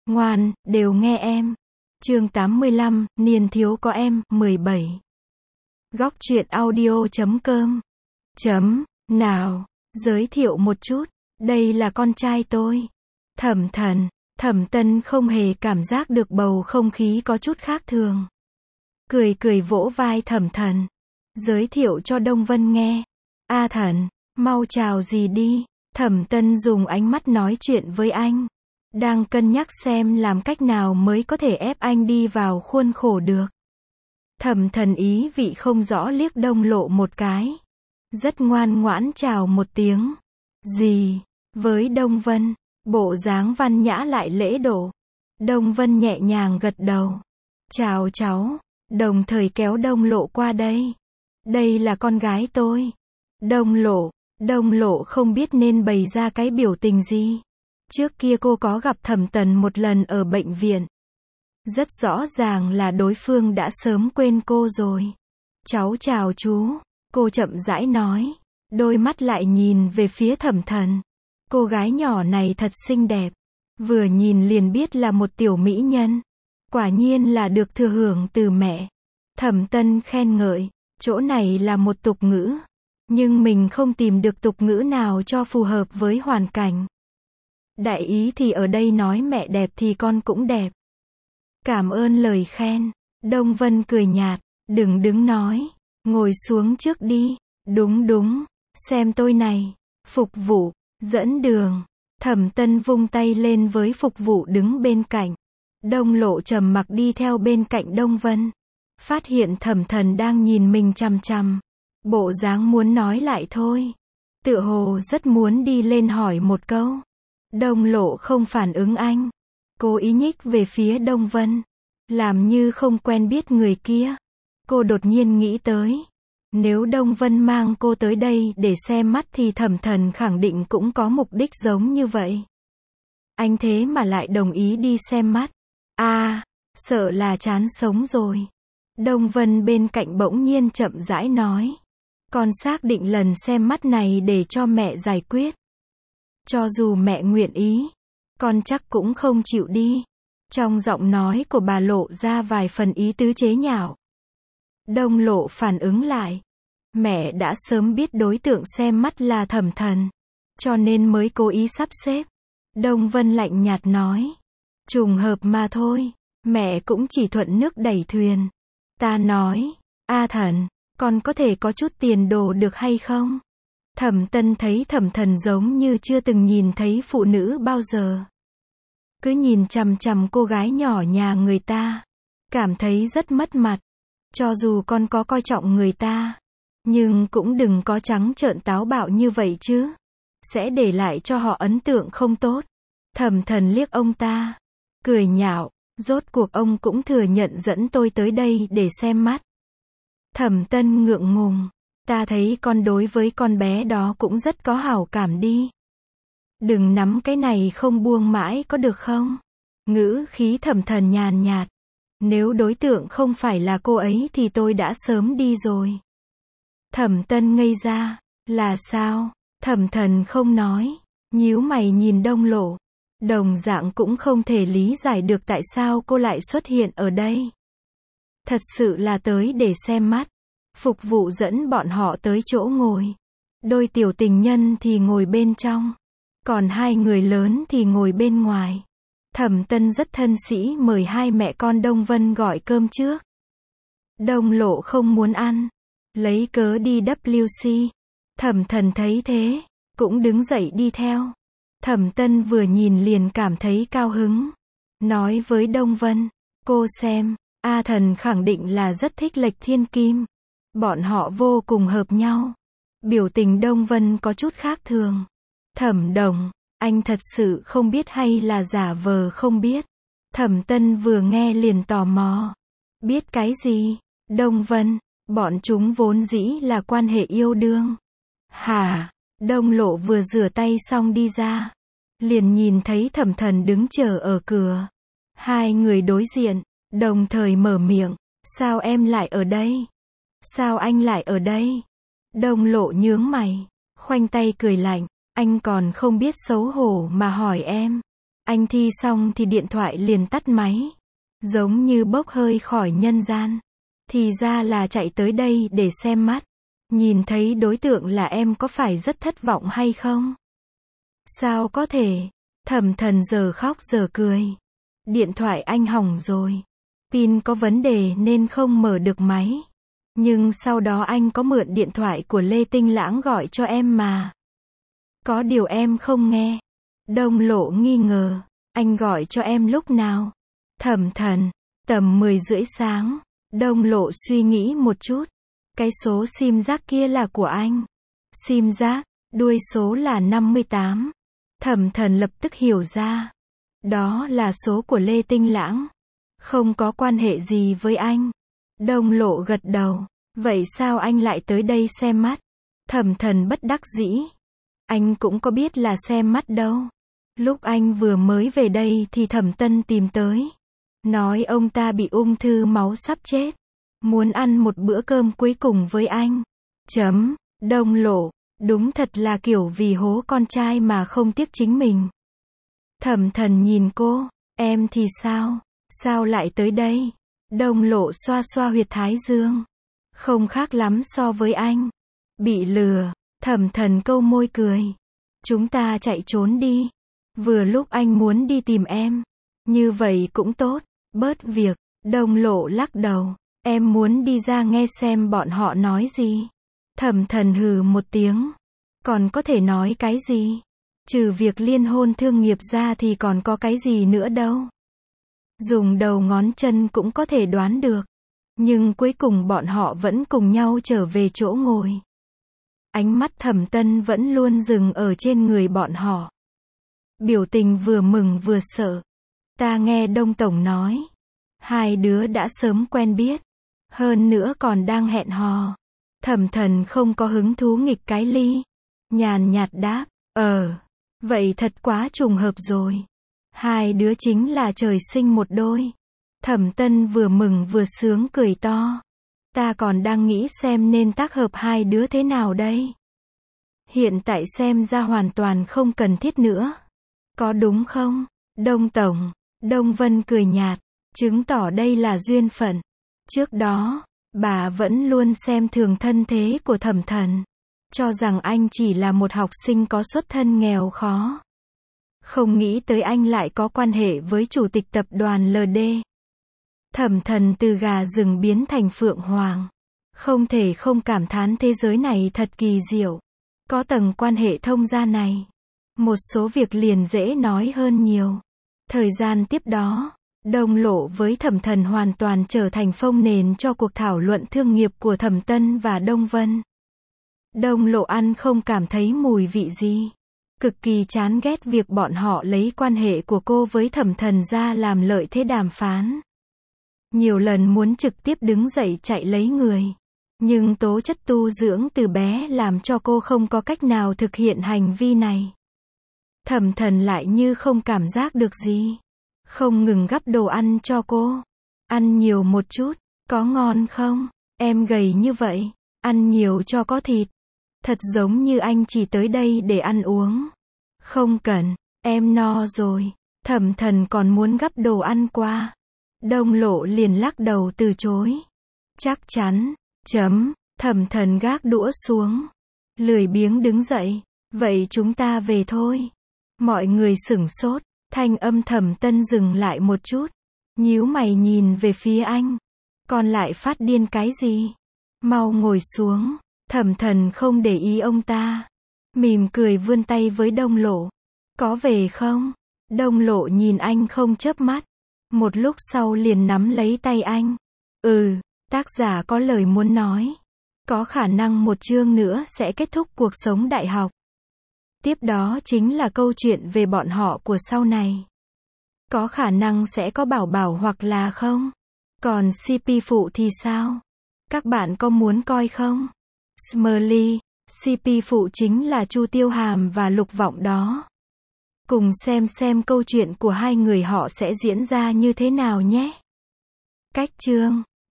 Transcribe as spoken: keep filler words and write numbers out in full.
Ngoan, đều nghe em. Chương tám mươi lăm, niên thiếu có em, mười bảy. Góc truyện audio chấm com. Chấm, nào, giới thiệu một chút, đây là con trai tôi. Thẩm Thần, Thẩm Tân không hề cảm giác được bầu không khí có chút khác thường. Cười cười vỗ vai Thẩm Thần, giới thiệu cho Đông Vân nghe. A Thần, mau chào gì đi. Thẩm Tân dùng ánh mắt nói chuyện với anh. Đang cân nhắc xem làm cách nào mới có thể ép anh đi vào khuôn khổ được. Thẩm Thần ý vị không rõ liếc Đông Lộ một cái. Rất ngoan ngoãn chào một tiếng. Gì? Với Đông Vân, bộ dáng văn nhã lại lễ độ. Đông Vân nhẹ nhàng gật đầu. Chào cháu, đồng thời kéo Đông Lộ qua đây. Đây là con gái tôi. Đông Lộ, Đông Lộ không biết nên bày ra cái biểu tình gì. Trước kia cô có gặp Thẩm Tần một lần ở bệnh viện. Rất rõ ràng là đối phương đã sớm quên cô rồi. Cháu chào chú, cô chậm rãi nói. Đôi mắt lại nhìn về phía Thẩm Thần. Cô gái nhỏ này thật xinh đẹp. Vừa nhìn liền biết là một tiểu mỹ nhân. Quả nhiên là được thừa hưởng từ mẹ. Thẩm Tân khen ngợi. Chỗ này là một tục ngữ. Nhưng mình không tìm được tục ngữ nào cho phù hợp với hoàn cảnh. Đại ý thì ở đây nói mẹ đẹp thì con cũng đẹp. Cảm ơn lời khen. Đông Vân cười nhạt. Đừng đứng nói. Ngồi xuống trước đi. Đúng đúng. Xem tôi này. Phục vụ. Dẫn đường. Thẩm Tân vung tay lên với phục vụ đứng bên cạnh. Đông Lộ trầm mặc đi theo bên cạnh Đông Vân. Phát hiện Thẩm Thần đang nhìn mình chằm chằm. Bộ dáng muốn nói lại thôi. Tựa hồ rất muốn đi lên hỏi một câu. Đông Lộ không phản ứng anh. Cố ý nhích về phía Đông Vân. Làm như không quen biết người kia. Cô đột nhiên nghĩ tới. Nếu Đông Vân mang cô tới đây để xem mắt thì Thẩm Thần khẳng định cũng có mục đích giống như vậy. Anh thế mà lại đồng ý đi xem mắt. À, sợ là chán sống rồi. Đông Vân bên cạnh bỗng nhiên chậm rãi nói. Con xác định lần xem mắt này để cho mẹ giải quyết. Cho dù mẹ nguyện ý, con chắc cũng không chịu đi. Trong giọng nói của bà lộ ra vài phần ý tứ chế nhạo. Đông Lộ phản ứng lại. Mẹ đã sớm biết đối tượng xem mắt là Thẩm Thần. Cho nên mới cố ý sắp xếp. Đông Vân lạnh nhạt nói. Trùng hợp mà thôi. Mẹ cũng chỉ thuận nước đẩy thuyền. Ta nói. A Thần, con có thể có chút tiền đồ được hay không? Thẩm Tân thấy Thẩm Thần giống như chưa từng nhìn thấy phụ nữ bao giờ. Cứ nhìn chằm chằm cô gái nhỏ nhà người ta. Cảm thấy rất mất mặt. Cho dù con có coi trọng người ta. Nhưng cũng đừng có trắng trợn táo bạo như vậy chứ. Sẽ để lại cho họ ấn tượng không tốt. Thẩm Thần liếc ông ta. Cười nhạo. Rốt cuộc ông cũng thừa nhận dẫn tôi tới đây để xem mắt. Thẩm Tân ngượng ngùng. Ta thấy con đối với con bé đó cũng rất có hảo cảm đi. Đừng nắm cái này không buông mãi có được không? Ngữ khí Thẩm Thần nhàn nhạt. Nếu đối tượng không phải là cô ấy thì tôi đã sớm đi rồi. Thẩm Tân ngây ra. Là sao? Thẩm Thần không nói. Nhíu mày nhìn Đông Lộ. Đồng dạng cũng không thể lý giải được tại sao cô lại xuất hiện ở đây. Thật sự là tới để xem mắt. Phục vụ dẫn bọn họ tới chỗ ngồi. Đôi tiểu tình nhân thì ngồi bên trong. Còn hai người lớn thì ngồi bên ngoài. Thẩm Tân rất thân sĩ mời hai mẹ con Đông Vân gọi cơm trước. Đông Lộ không muốn ăn. Lấy cớ đi W C. Thẩm Thần thấy thế. Cũng đứng dậy đi theo. Thẩm Tân vừa nhìn liền cảm thấy cao hứng. Nói với Đông Vân. Cô xem. A Thần khẳng định là rất thích Lệch Thiên Kim. Bọn họ vô cùng hợp nhau. Biểu tình Đông Vân có chút khác thường. Thẩm Đồng, anh thật sự không biết hay là giả vờ không biết? Thẩm Tân vừa nghe liền tò mò. Biết cái gì? Đông Vân, bọn chúng vốn dĩ là quan hệ yêu đương. Hả? Đông Lộ vừa rửa tay xong đi ra. Liền nhìn thấy Thẩm Thần đứng chờ ở cửa. Hai người đối diện, đồng thời mở miệng. Sao em lại ở đây? Sao anh lại ở đây? Đông Lộ nhướng mày, khoanh tay cười lạnh. Anh còn không biết xấu hổ mà hỏi em. Anh thi xong thì điện thoại liền tắt máy. Giống như bốc hơi khỏi nhân gian. Thì ra là chạy tới đây để xem mắt. Nhìn thấy đối tượng là em có phải rất thất vọng hay không? Sao có thể? Thẩm Thần giờ khóc giờ cười. Điện thoại anh hỏng rồi. Pin có vấn đề nên không mở được máy. Nhưng sau đó anh có mượn điện thoại của Lê Tinh Lãng gọi cho em mà. Có điều em không nghe. Đông Lộ nghi ngờ. Anh gọi cho em lúc nào? Thẩm Thần. Tầm mười rưỡi sáng. Đông Lộ suy nghĩ một chút. Cái số sim giác kia là của anh. Sim giác, đuôi số là năm mươi tám. Thẩm Thần lập tức hiểu ra. Đó là số của Lê Tinh Lãng. Không có quan hệ gì với anh. Đông Lộ gật đầu. Vậy sao anh lại tới đây xem mắt? Thẩm Thần bất đắc dĩ. Anh cũng có biết là xem mắt đâu. Lúc anh vừa mới về đây thì Thẩm Tân tìm tới. Nói ông ta bị ung thư máu sắp chết. Muốn ăn một bữa cơm cuối cùng với anh. Chấm. Đông Lộ. Đúng thật là kiểu vì hố con trai mà không tiếc chính mình. Thẩm Thần nhìn cô. Em thì sao? Sao lại tới đây? Đông Lộ xoa xoa huyệt thái dương. Không khác lắm so với anh. Bị lừa. Thẩm Thần câu môi cười. Chúng ta chạy trốn đi. Vừa lúc anh muốn đi tìm em. Như vậy cũng tốt. Bớt việc. Đông Lộ lắc đầu. Em muốn đi ra nghe xem bọn họ nói gì. Thẩm Thần hừ một tiếng. Còn có thể nói cái gì? Trừ việc liên hôn thương nghiệp ra thì còn có cái gì nữa đâu. Dùng đầu ngón chân cũng có thể đoán được. Nhưng cuối cùng bọn họ vẫn cùng nhau trở về chỗ ngồi. Ánh mắt Thẩm Tân vẫn luôn dừng ở trên người bọn họ. Biểu tình vừa mừng vừa sợ. Ta nghe Đông Tổng nói. Hai đứa đã sớm quen biết. Hơn nữa còn đang hẹn hò. Thẩm Thần không có hứng thú nghịch cái ly. Nhàn nhạt đáp. Ờ. Vậy thật quá trùng hợp rồi. Hai đứa chính là trời sinh một đôi. Thẩm Tân vừa mừng vừa sướng cười to. Ta còn đang nghĩ xem nên tác hợp hai đứa thế nào đây. Hiện tại xem ra hoàn toàn không cần thiết nữa. Có đúng không? Đông Tổng. Đông Vân cười nhạt. Chứng tỏ đây là duyên phận. Trước đó, bà vẫn luôn xem thường thân thế của Thẩm Thần. Cho rằng anh chỉ là một học sinh có xuất thân nghèo khó. Không nghĩ tới anh lại có quan hệ với chủ tịch tập đoàn lờ đê. Thẩm Thần từ gà rừng biến thành phượng hoàng. Không thể không cảm thán thế giới này thật kỳ diệu. Có tầng quan hệ thông gia này. Một số việc liền dễ nói hơn nhiều. Thời gian tiếp đó, Đông Lộ với Thẩm Thần hoàn toàn trở thành phông nền cho cuộc thảo luận thương nghiệp của Thẩm Tân và Đông Vân. Đông Lộ ăn không cảm thấy mùi vị gì. Cực kỳ chán ghét việc bọn họ lấy quan hệ của cô với Thẩm Thần ra làm lợi thế đàm phán. Nhiều lần muốn trực tiếp đứng dậy chạy lấy người. Nhưng tố chất tu dưỡng từ bé làm cho cô không có cách nào thực hiện hành vi này. Thẩm Thần lại như không cảm giác được gì. Không ngừng gắp đồ ăn cho cô. Ăn nhiều một chút, có ngon không? Em gầy như vậy, ăn nhiều cho có thịt. Thật giống như anh chỉ tới đây để ăn uống. Không cần, em no rồi. Thẩm Thần còn muốn gắp đồ ăn qua. Đông Lộ liền lắc đầu từ chối. Chắc chắn, chấm, Thẩm Thần gác đũa xuống. Lười biếng đứng dậy. Vậy chúng ta về thôi. Mọi người sửng sốt. Thanh âm Thẩm Tân dừng lại một chút. Nhíu mày nhìn về phía anh. Còn lại phát điên cái gì? Mau ngồi xuống. Thẩm Thần không để ý ông ta. Mỉm cười vươn tay với Đông Lộ. Có về không? Đông Lộ nhìn anh không chớp mắt. Một lúc sau liền nắm lấy tay anh. Ừ, tác giả có lời muốn nói. Có khả năng một chương nữa sẽ kết thúc cuộc sống đại học. Tiếp đó chính là câu chuyện về bọn họ của sau này. Có khả năng sẽ có bảo bảo hoặc là không? Còn xê pê phụ thì sao? Các bạn có muốn coi không? Smiley, xê pê phụ chính là Chu Tiêu Hàm và Lục Vọng đó. Cùng xem xem câu chuyện của hai người họ sẽ diễn ra như thế nào nhé. Cách chương